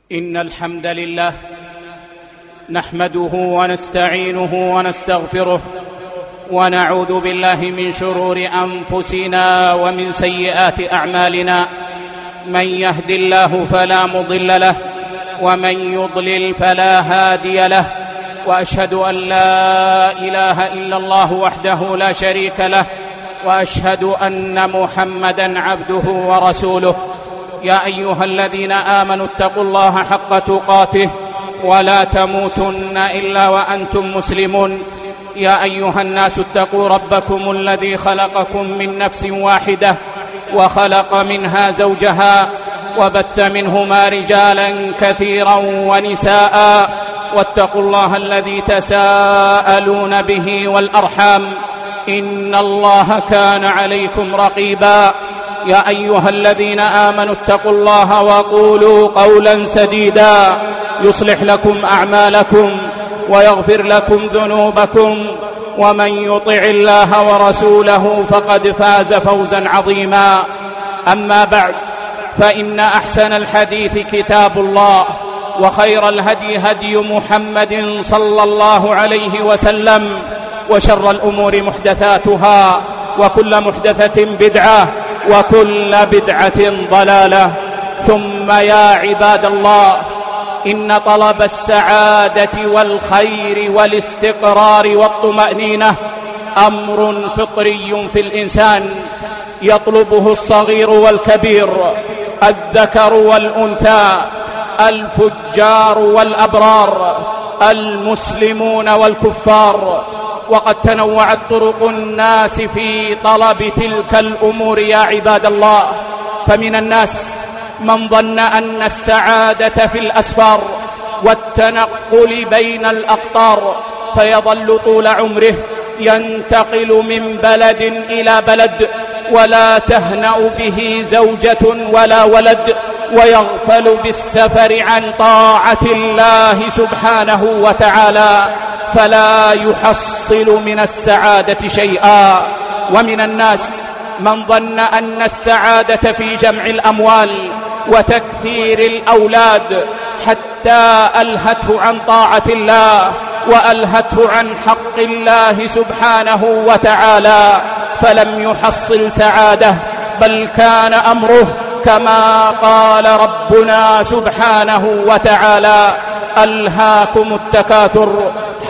إن الحمد لله نحمده ونستعينه ونستغفره ونعوذ بالله من شرور أنفسنا ومن سيئات أعمالنا. من يهد الله فلا مضل له ومن يضلل فلا هادي له، وأشهد أن لا إله إلا الله وحده لا شريك له، وأشهد أن محمدًا عبده ورسوله. يا أيها الذين آمنوا اتقوا الله حق تقاته ولا تموتن إلا وأنتم مسلمون. يا أيها الناس اتقوا ربكم الذي خلقكم من نفس واحدة وخلق منها زوجها وبث منهما رجالا كثيرا ونساء، واتقوا الله الذي تساءلون به والأرحام، إن الله كان عليكم رقيبا. يا أيها الذين آمنوا اتقوا الله وقولوا قولا سديدا يصلح لكم أعمالكم ويغفر لكم ذنوبكم، ومن يطع الله ورسوله فقد فاز فوزا عظيما. أما بعد، فإن أحسن الحديث كتاب الله، وخير الهدي هدي محمد صلى الله عليه وسلم، وشر الأمور محدثاتها، وكل محدثة بدعة، وكل بدعة ضلالة. ثم يا عباد الله، إن طلب السعادة والخير والاستقرار والطمأنينة أمر فطري في الإنسان، يطلبه الصغير والكبير، الذكر والأنثى، الفجار والأبرار، المسلمون والكفار. وقد تنوعت طرق الناس في طلب تلك الأمور يا عباد الله، فمن الناس من ظن أن السعادة في الأسفار والتنقل بين الأقطار، فيظل طول عمره ينتقل من بلد إلى بلد، ولا تهنأ به زوجة ولا ولد، ويغفل بالسفر عن طاعة الله سبحانه وتعالى، فلا يحصل من السعادة شيئا. ومن الناس من ظن أن السعادة في جمع الأموال وتكثير الأولاد، حتى ألهته عن طاعة الله وألهته عن حق الله سبحانه وتعالى، فلم يحصل سعادة، بل كان أمره كما قال ربنا سبحانه وتعالى: ألهاكم التكاثر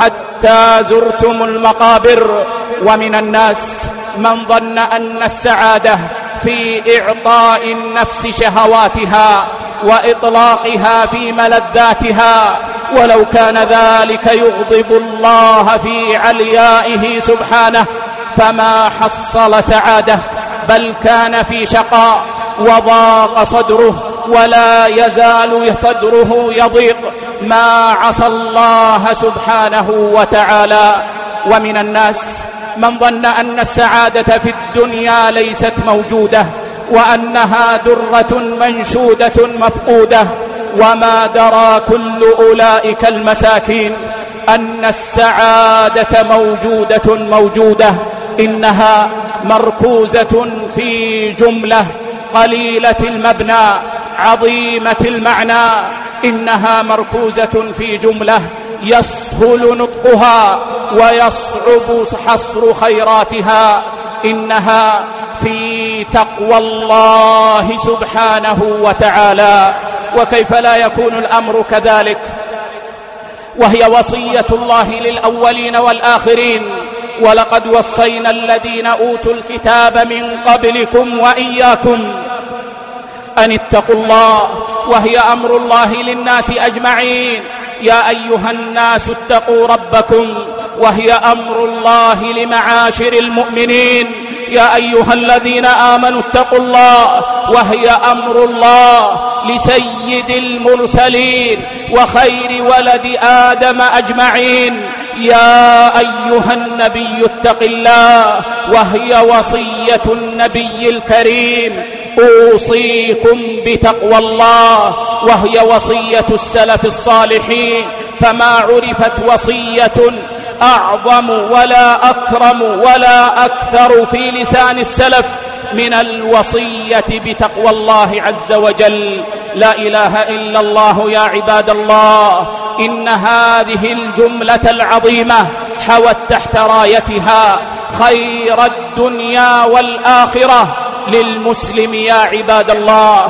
حتى زرتم المقابر. ومن الناس من ظن أن السعادة في إعطاء النفس شهواتها وإطلاقها في ملذاتها، ولو كان ذلك يغضب الله في عليائه سبحانه فما حصل سعادة، بل كان في شقاء وضاق صدره، ولا يزال صدره يضيق ما عصى الله سبحانه وتعالى. ومن الناس من ظن أن السعادة في الدنيا ليست موجودة، وأنها درة منشودة مفقودة، وما درى كل أولئك المساكين أن السعادة موجودة، إنها مركوزة في جملة قليلة المبنى عظيمة المعنى، إنها مركوزة في جملة يسهل نطقها ويصعب حصر خيراتها، إنها في تقوى الله سبحانه وتعالى. وكيف لا يكون الأمر كذلك وهي وصية الله للأولين والآخرين: ولقد وصينا الذين أوتوا الكتاب من قبلكم وإياكم أن اتقوا الله، وهي أمر الله للناس أجمعين. يا أيها الناس اتقوا ربكم، وهي أمر الله لمعاشر المؤمنين. يا أيها الذين آمنوا اتقوا الله، وهي أمر الله لسيد المرسلين وخير ولد آدم أجمعين. يا أيها النبي اتق الله، وهي وصية النبي الكريم: أوصيكم بتقوى الله، وهي وصية السلف الصالحين. فما عرفت وصية أعظم ولا أكرم ولا أكثر في لسان السلف من الوصية بتقوى الله عز وجل. لا إله إلا الله يا عباد الله، إن هذه الجملة العظيمة حوت تحت رايتها خير الدنيا والآخرة للمسلم يا عباد الله،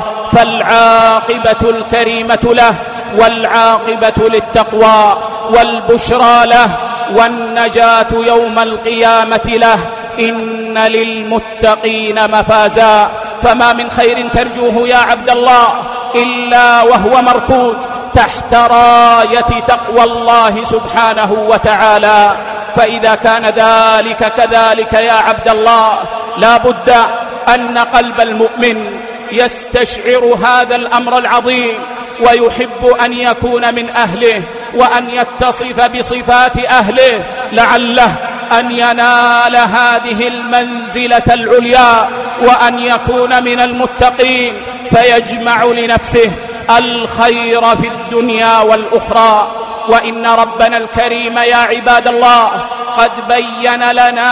فالعاقبة الكريمة له والعاقبة للتقوى والبشرى له والنجاة يوم القيامة له. إن للمتقين مفازا، فما من خير ترجوه يا عبد الله إلا وهو مركوز تحت راية تقوى الله سبحانه وتعالى. فإذا كان ذلك كذلك يا عبد الله، لا بد أن قلب المؤمن يستشعر هذا الأمر العظيم ويحب أن يكون من أهله وأن يتصف بصفات أهله، لعله أن ينال هذه المنزلة العليا وأن يكون من المتقين، فيجمع لنفسه الخير في الدنيا والأخرى. وإن ربنا الكريم يا عباد الله قد بين لنا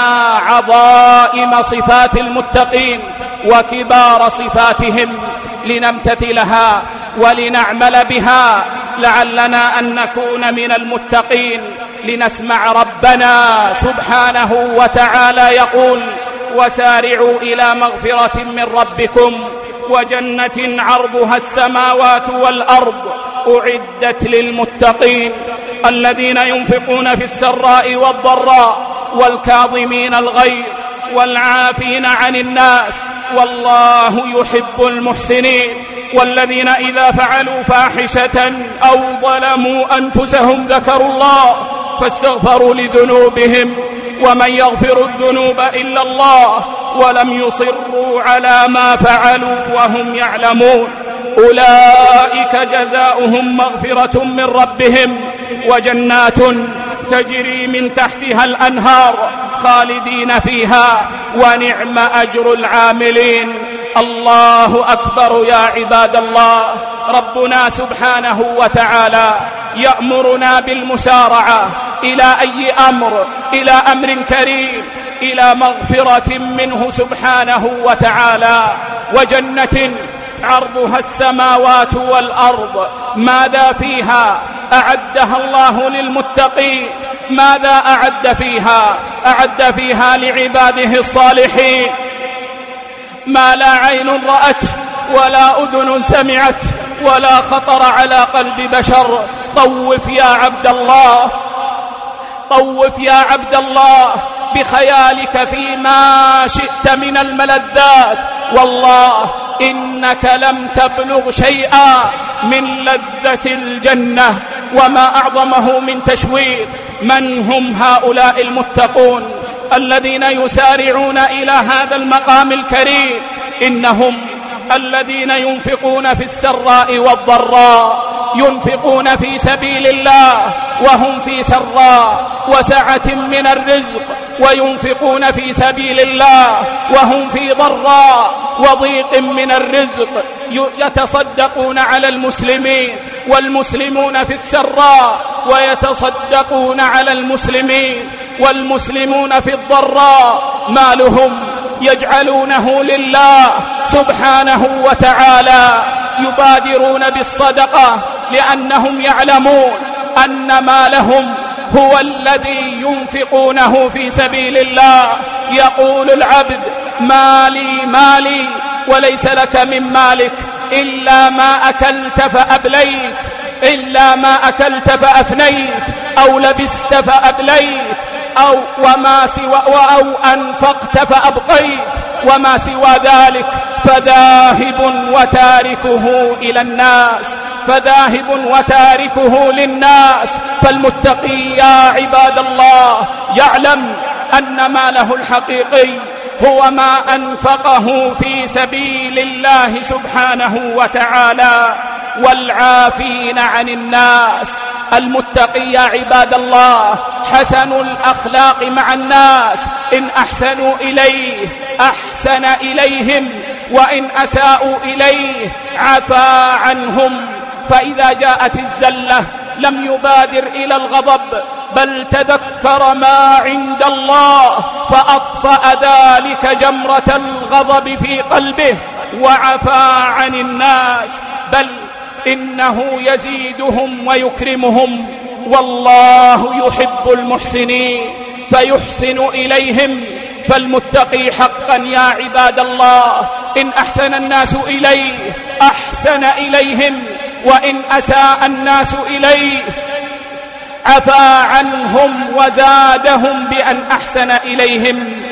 عظائم صفات المتقين وكبار صفاتهم لنمتثلها ولنعمل بها، لعلنا أن نكون من المتقين. لنسمع ربنا سبحانه وتعالى يقول: وسارعوا إلى مغفرة من ربكم وجنة عرضها السماوات والأرض أعدت للمتقين الذين ينفقون في السراء والضراء والكاظمين الغيظ والعافين عن الناس والله يحب المحسنين، والذين إذا فعلوا فاحشة أو ظلموا أنفسهم ذكروا الله فاستغفروا لذنوبهم ومن يغفر الذنوب إلا الله ولم يصروا على ما فعلوا وهم يعلمون أولئك جزاؤهم مغفرة من ربهم وجنات تجري من تحتها الأنهار خالدين فيها ونعم أجر العاملين. الله أكبر يا عباد الله. ربنا سبحانه وتعالى يأمرنا بالمسارعة إلى أي أمر؟ إلى أمر كريم، إلى مغفرة منه سبحانه وتعالى وجنة عرضها السماوات والأرض. ماذا فيها أعدها الله للمتقين؟ ماذا أعد فيها؟ أعد فيها لعباده الصالحين ما لا عين رأت ولا أذن سمعت ولا خطر على قلب بشر. طوف يا عبد الله، طوف يا عبد الله بخيالك فيما شئت من الملذات، والله إنك لم تبلغ شيئا من لذة الجنة وما أعظمه من تشويق. من هم هؤلاء المتقون الذين يسارعون إلى هذا المقام الكريم؟ إنهم الذين ينفقون في السراء والضراء، ينفقون في سبيل الله وهم في سراء وسعة من الرزق، وينفقون في سبيل الله وهم في ضراء وضيق من الرزق، يتصدقون على المسلمين والمسلمون في السراء، ويتصدقون على المسلمين والمسلمون في الضراء. مالهم يجعلونه لله سبحانه وتعالى، يبادرون بالصدقة لأنهم يعلمون أن مالهم هو الذي ينفقونه في سبيل الله. يقول العبد: مالي مالي، وليس لك من مالك إلا ما أكلت فأبليت، إلا ما أكلت فأفنيت، أو لبست فأبليت، أو أنفقت فأبقيت، وما سوى ذلك فذاهب وتاركه إلى الناس، فذاهب وتاركه للناس. فالمتقي يا عباد الله يعلم أن ماله الحقيقي هو ما أنفقه في سبيل الله سبحانه وتعالى. والعافين عن الناس، المتقي يا عباد الله حسن الأخلاق مع الناس، إن أحسنوا إليه أحسن إليهم، وإن أساءوا إليه عفا عنهم. فإذا جاءت الزلة لم يبادر إلى الغضب، بل تذكر ما عند الله فأطفأ ذلك جمرة الغضب في قلبه وعفا عن الناس، بل إنه يزيدهم ويكرمهم. والله يحب المحسنين فيحسن إليهم. فالمتقي حقا يا عباد الله إن أحسن الناس إليه أحسن إليهم، وإن أساء الناس إليه عفا عنهم وزادهم بأن أحسن إليهم.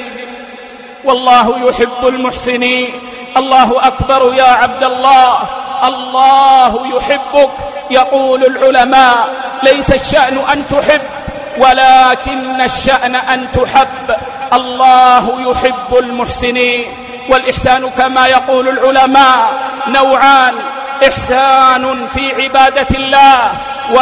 والله يحب المحسنين. الله أكبر يا عبد الله، الله يحبك. يقول العلماء ليس الشأن أن تحب ولكن الشأن أن تحب. الله يحب المحسنين. والإحسان كما يقول العلماء نوعان: إحسان في عبادة الله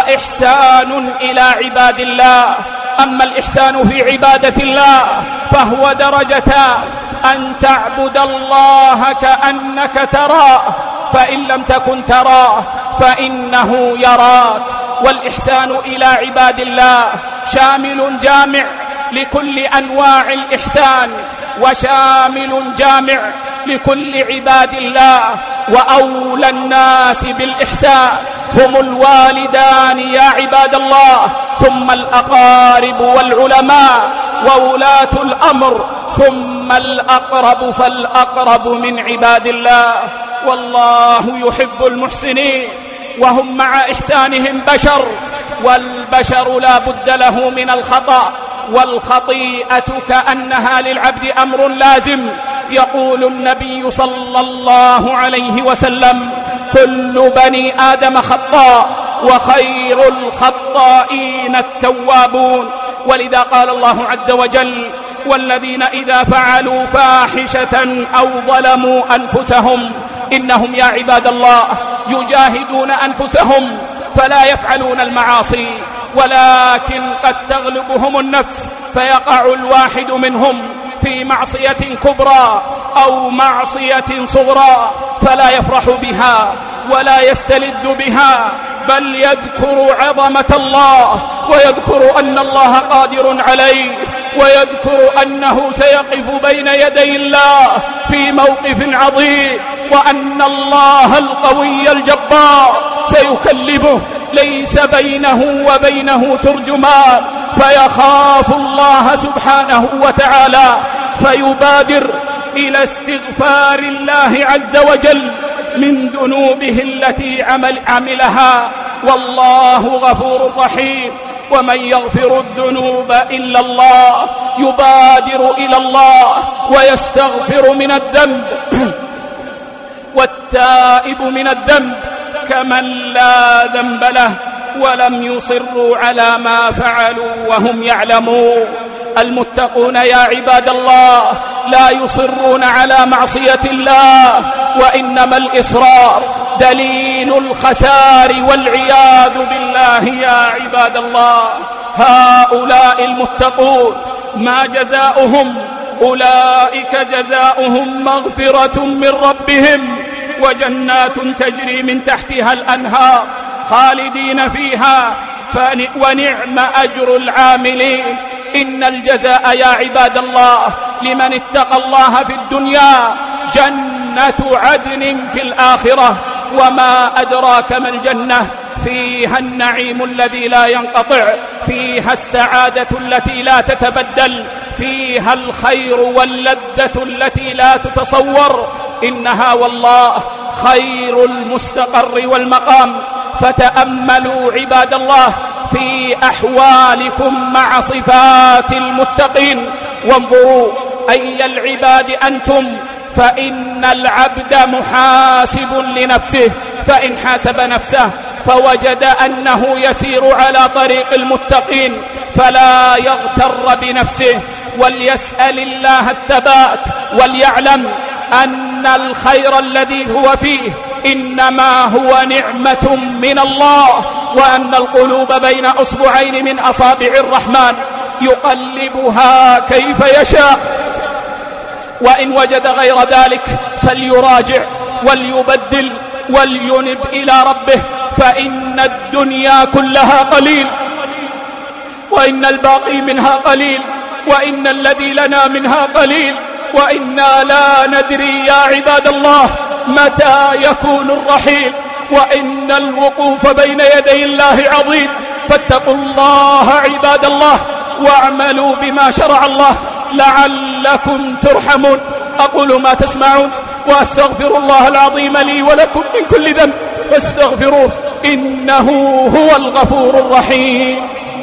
وإحسان إلى عباد الله. أما الإحسان في عبادة الله فهو درجتان: أن تعبد الله كأنك تراه، فإن لم تكن تراه فإنه يراك. والإحسان إلى عباد الله شامل جامع لكل أنواع الإحسان، وشامل جامع لكل عباد الله. وأولى الناس بالإحسان هم الوالدان يا عباد الله، ثم الأقارب والعلماء وولاة الأمر، ثم الأقرب فالأقرب من عباد الله. والله يحب المحسنين. وهم مع إحسانهم بشر، والبشر لا بد له من الخطأ، والخطيئة كأنها للعبد أمر لازم. يقول النبي صلى الله عليه وسلم: كل بني آدم خطاء وخير الخطائين التوابون. ولذا قال الله عز وجل: والذين إذا فعلوا فاحشة أو ظلموا أنفسهم، إنهم يا عباد الله يجاهدون أنفسهم فلا يفعلون المعاصي، ولكن قد تغلبهم النفس فيقع الواحد منهم في معصية كبرى أو معصية صغرى فلا يفرح بها ولا يستلذ بها، بل يذكر عظمة الله ويذكر أن الله قادر عليه، ويذكر أنه سيقف بين يدي الله في موقف عظيم، وأن الله القوي الجبار سيكلمه ليس بينه وبينه ترجمان، فيخاف الله سبحانه وتعالى فيبادر إلى استغفار الله عز وجل من ذنوبه التي عملها. والله غفور رحيم. ومن يغفر الذنوب إلا الله يبادر إلى الله ويستغفر من الذنب والتائب من الذنب كمن لا ذنب له، ولم يصروا على ما فعلوا وهم يعلمون. المتقون يا عباد الله لا يصرون على معصية الله، وإنما الإصرار دليل الخسار والعياذ بالله يا عباد الله. هؤلاء المتقون ما جزاؤهم؟ أولئك جزاؤهم مغفرة من ربهم وجنات تجري من تحتها الأنهار خالدين فيها ونعم أجر العاملين. إن الجزاء يا عباد الله لمن اتقى الله في الدنيا جنة عدن في الآخرة. وما أدراك ما الجنة؟ فيها النعيم الذي لا ينقطع، فيها السعادة التي لا تتبدل، فيها الخير واللذة التي لا تتصور. إنها والله خير المستقر والمقام. فتأملوا عباد الله في أحوالكم مع صفات المتقين، وانظروا أي العباد أنتم، فإن العبد محاسب لنفسه، فإن حاسب نفسه فوجد أنه يسير على طريق المتقين فلا يغتر بنفسه، وليسأل الله الثبات، وليعلم أن الخير الذي هو فيه إنما هو نعمة من الله، وأن القلوب بين أصبعين من أصابع الرحمن يقلبها كيف يشاء. وإن وجد غير ذلك فليراجع وليبدل ولينب إلى ربه، فإن الدنيا كلها قليل، وإن الباقي منها قليل، وإن الذي لنا منها قليل، وإنا لا ندري يا عباد الله متى يكون الرحيل، وإن الوقوف بين يدي الله عظيم. فاتقوا الله عباد الله واعملوا بما شرع الله لعلكم ترحمون. أقول ما تسمعون وأستغفر الله العظيم لي ولكم من كل ذنب فاستغفروه إنه هو الغفور الرحيم.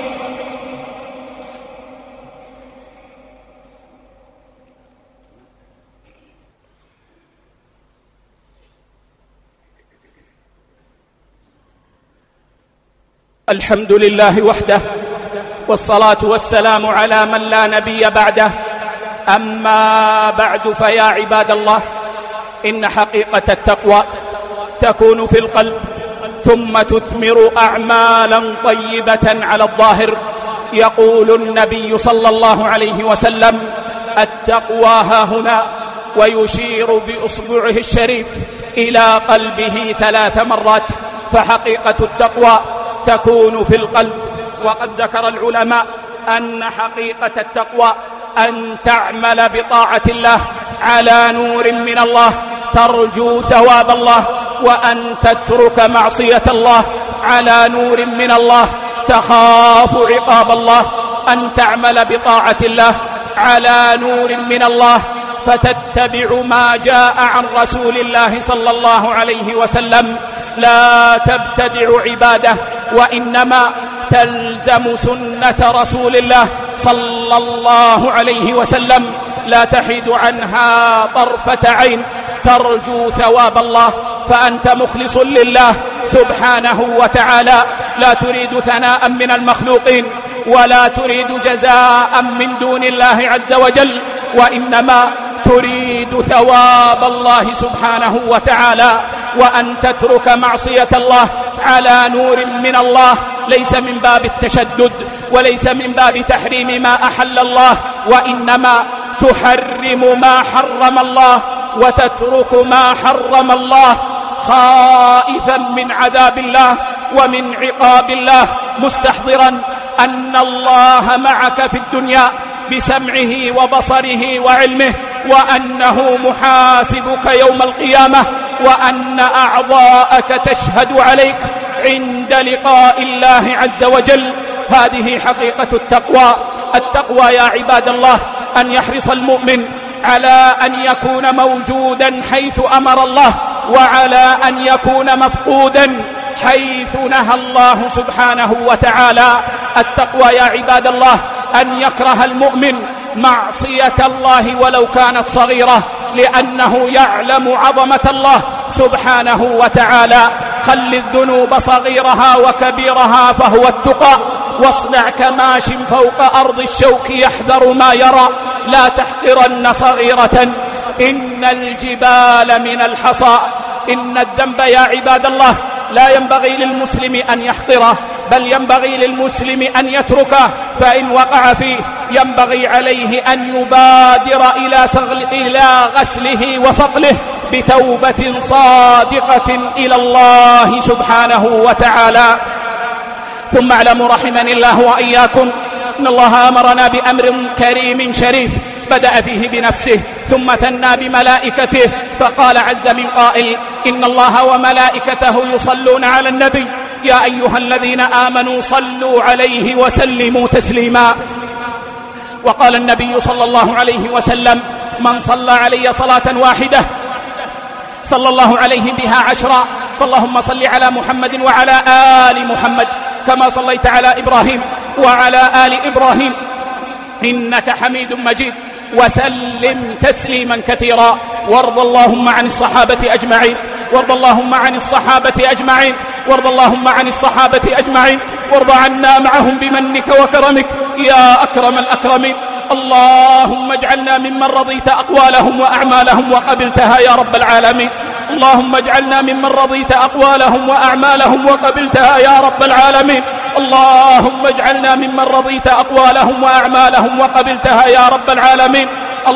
الحمد لله وحده، والصلاة والسلام على من لا نبي بعده. أما بعد، فيا عباد الله، إن حقيقة التقوى تكون في القلب ثم تثمر أعمالا طيبة على الظاهر. يقول النبي صلى الله عليه وسلم: التقوى هاهنا، ويشير بإصبعه الشريف إلى قلبه 3 مرات. فحقيقة التقوى تكون في القلب. وقد ذكر العلماء أن حقيقة التقوى أن تعمل بطاعة الله على نور من الله ترجو ثواب الله، وأن تترك معصية الله على نور من الله تخاف عقاب الله. أن تعمل بطاعة الله على نور من الله فتتبع ما جاء عن رسول الله صلى الله عليه وسلم، لا تبتدع عباده، وإنما تلزم سنة رسول الله صلى الله عليه وسلم، لا تحيد عنها طرفة عين، ترجو ثواب الله. فأنت مخلص لله سبحانه وتعالى، لا تريد ثناء من المخلوقين ولا تريد جزاء من دون الله عز وجل، وإنما تريد ثواب الله سبحانه وتعالى. وأن تترك معصية الله على نور من الله ليس من باب التشدد وليس من باب تحريم ما أحل الله، وإنما تحرم ما حرم الله وتترك ما حرم الله خائفا من عذاب الله ومن عقاب الله، مستحضرا أن الله معك في الدنيا بسمعه وبصره وعلمه، وأنه محاسبك يوم القيامة، وأن أعضاءك تشهد عليك عند لقاء الله عز وجل. هذه حقيقة التقوى. التقوى يا عباد الله أن يحرص المؤمن على أن يكون موجودا حيث أمر الله، وعلى أن يكون مفقودا حيث نهى الله سبحانه وتعالى. التقوى يا عباد الله أن يكره المؤمن معصية الله ولو كانت صغيرة، لأنه يعلم عظمة الله سبحانه وتعالى. خل الذنوب صغيرها وكبيرها فهو التقى، واصنع كماش فوق أرض الشوك يحذر ما يرى، لا تحقرن صغيرة إن الجبال من الحصى. إن الذنب يا عباد الله لا ينبغي للمسلم أن يحقره، بل ينبغي للمسلم أن يتركه، فإن وقع فيه ينبغي عليه أن يبادر إلى غسله وصقله بتوبة صادقة إلى الله سبحانه وتعالى. ثم اعلموا رحمني الله وإياكم إن الله أمرنا بأمر كريم شريف بدأ فيه بنفسه ثم ثنى بملائكته، فقال عز من قائل: إن الله وملائكته يصلون على النبي يا أيها الذين آمنوا صلوا عليه وسلموا تسليما. وقال النبي صلى الله عليه وسلم: من صلى علي صلاة واحدة صلى الله عليه بها 10. فاللهم صل على محمد وعلى آل محمد كما صليت على إبراهيم وعلى آل إبراهيم إنك حميد مجيد، وسلم تسليما كثيرا. وارض اللهم عن الصحابة أجمعين، وارض اللهم عن الصحابة أجمعين، وارض اللهم عن الصحابة أجمعين، وارض عنا معهم بمنك وكرمك يا أكرم الأكرمين. اللهم اجعلنا ممن رضيت أقوالهم وأعمالهم وقبلتها يا رب العالمين. اللهم اجعلنا ممن رضيت أقوالهم وأعمالهم وقبلتها يا رب العالمين. اللهم اجعلنا ممن رضيت أقوالهم وأعمالهم وقبلتها يا رب العالمين.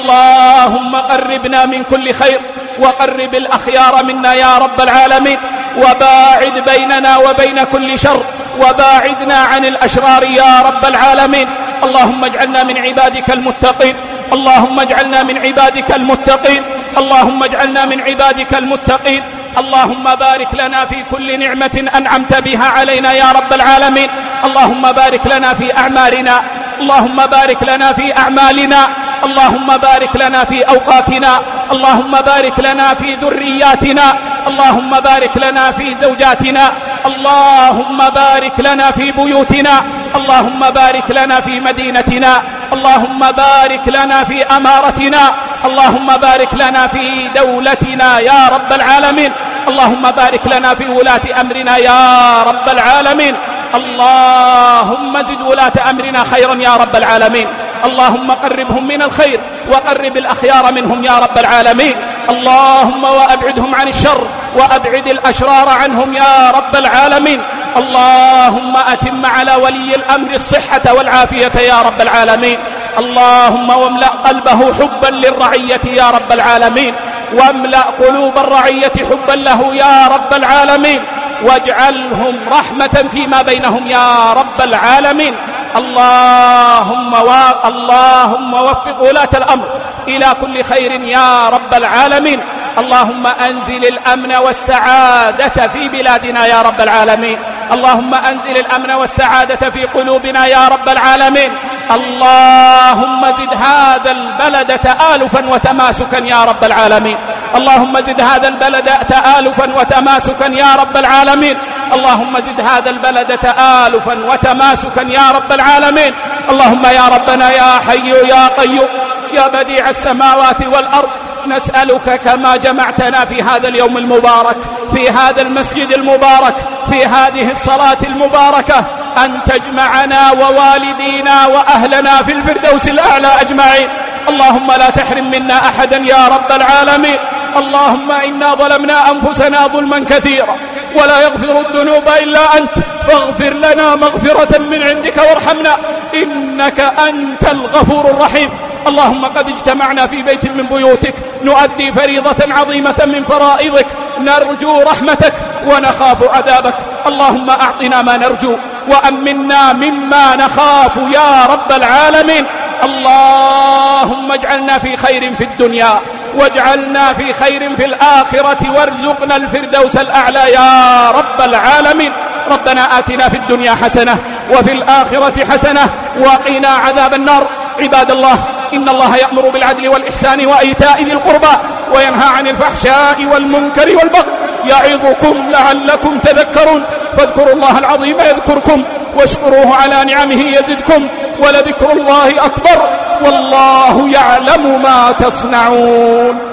اللهم قربنا من كل خير وقرب الأخيار منا يا رب العالمين، وباعد بيننا وبين كل شر، وباعدنا عن الأشرار يا رب العالمين. اللهم اجعلنا من عبادك المتقين اللهم اجعلنا من عبادك المتقين، اللهم اجعلنا من عبادك المتقين. اللهم بارك لنا في كل نعمة أنعمت بها علينا يا رب العالمين. اللهم بارك لنا في أعمارنا، اللهم بارك لنا في أعمالنا، اللهم بارك لنا في أوقاتنا، اللهم بارك لنا في ذرياتنا، اللهم بارك لنا في زوجاتنا، اللهم بارك لنا في بيوتنا، اللهم بارك لنا في مدينتنا، اللهم بارك لنا في أمارتنا، اللهم بارك لنا في دولتنا يا رب العالمين. اللهم بارك لنا في ولاة أمرنا يا رب العالمين. اللهم زد ولاة أمرنا خيرا يا رب العالمين. اللهم قربهم من الخير وقرب الأخيار منهم يا رب العالمين. اللهم وأبعدهم عن الشر وأبعد الأشرار عنهم يا رب العالمين. اللهم أتم على ولي الأمر الصحة والعافية يا رب العالمين. اللهم واملأ قلبه حبا للرعية يا رب العالمين، واملأ قلوب الرعية حبا له يا رب العالمين، واجعلهم رحمة فيما بينهم يا رب العالمين. اللهم وفق ولاة الأمر إلى كل خير يا رب العالمين. اللهم أنزل الأمن والسعادة في بلادنا يا رب العالمين. اللهم أنزل الأمن والسعادة في قلوبنا يا رب العالمين. اللهم زد هذا البلد تآلفا وتماسكا يا رب العالمين. اللهم زد هذا البلد تآلفا وتماسكا يا رب العالمين. اللهم زد هذا البلد تآلفا وتماسكا يا رب العالمين. اللهم يا ربنا يا حي يا قيوم يا بديع السماوات والأرض، نسألك كما جمعتنا في هذا اليوم المبارك، في هذا المسجد المبارك، في هذه الصلاة المباركة، أن تجمعنا ووالدينا وأهلنا في الفردوس الأعلى أجمعين. اللهم لا تحرم منا أحدا يا رب العالمين. اللهم إنا ظلمنا أنفسنا ظلما كثيرا ولا يغفر الذنوب إلا أنت، فاغفر لنا مغفرة من عندك وارحمنا إنك أنت الغفور الرحيم. اللهم قد اجتمعنا في بيت من بيوتك نؤدي فريضة عظيمة من فرائضك، نرجو رحمتك ونخاف عذابك. اللهم أعطنا ما نرجو وأمنا مما نخاف يا رب العالمين. اللهم اجعلنا في خير في الدنيا واجعلنا في خير في الآخرة، وارزقنا الفردوس الأعلى يا رب العالمين. ربنا آتنا في الدنيا حسنة وفي الآخرة حسنة وقنا عذاب النار. عباد الله، إن الله يأمر بالعدل والإحسان وإيتاء ذي القربى وينهى عن الفحشاء والمنكر والبغي يعظكم لعلكم تذكرون. فاذكروا الله العظيم يذكركم واشكروه على نعمه يزدكم، ولذكر الله أكبر والله يعلم ما تصنعون.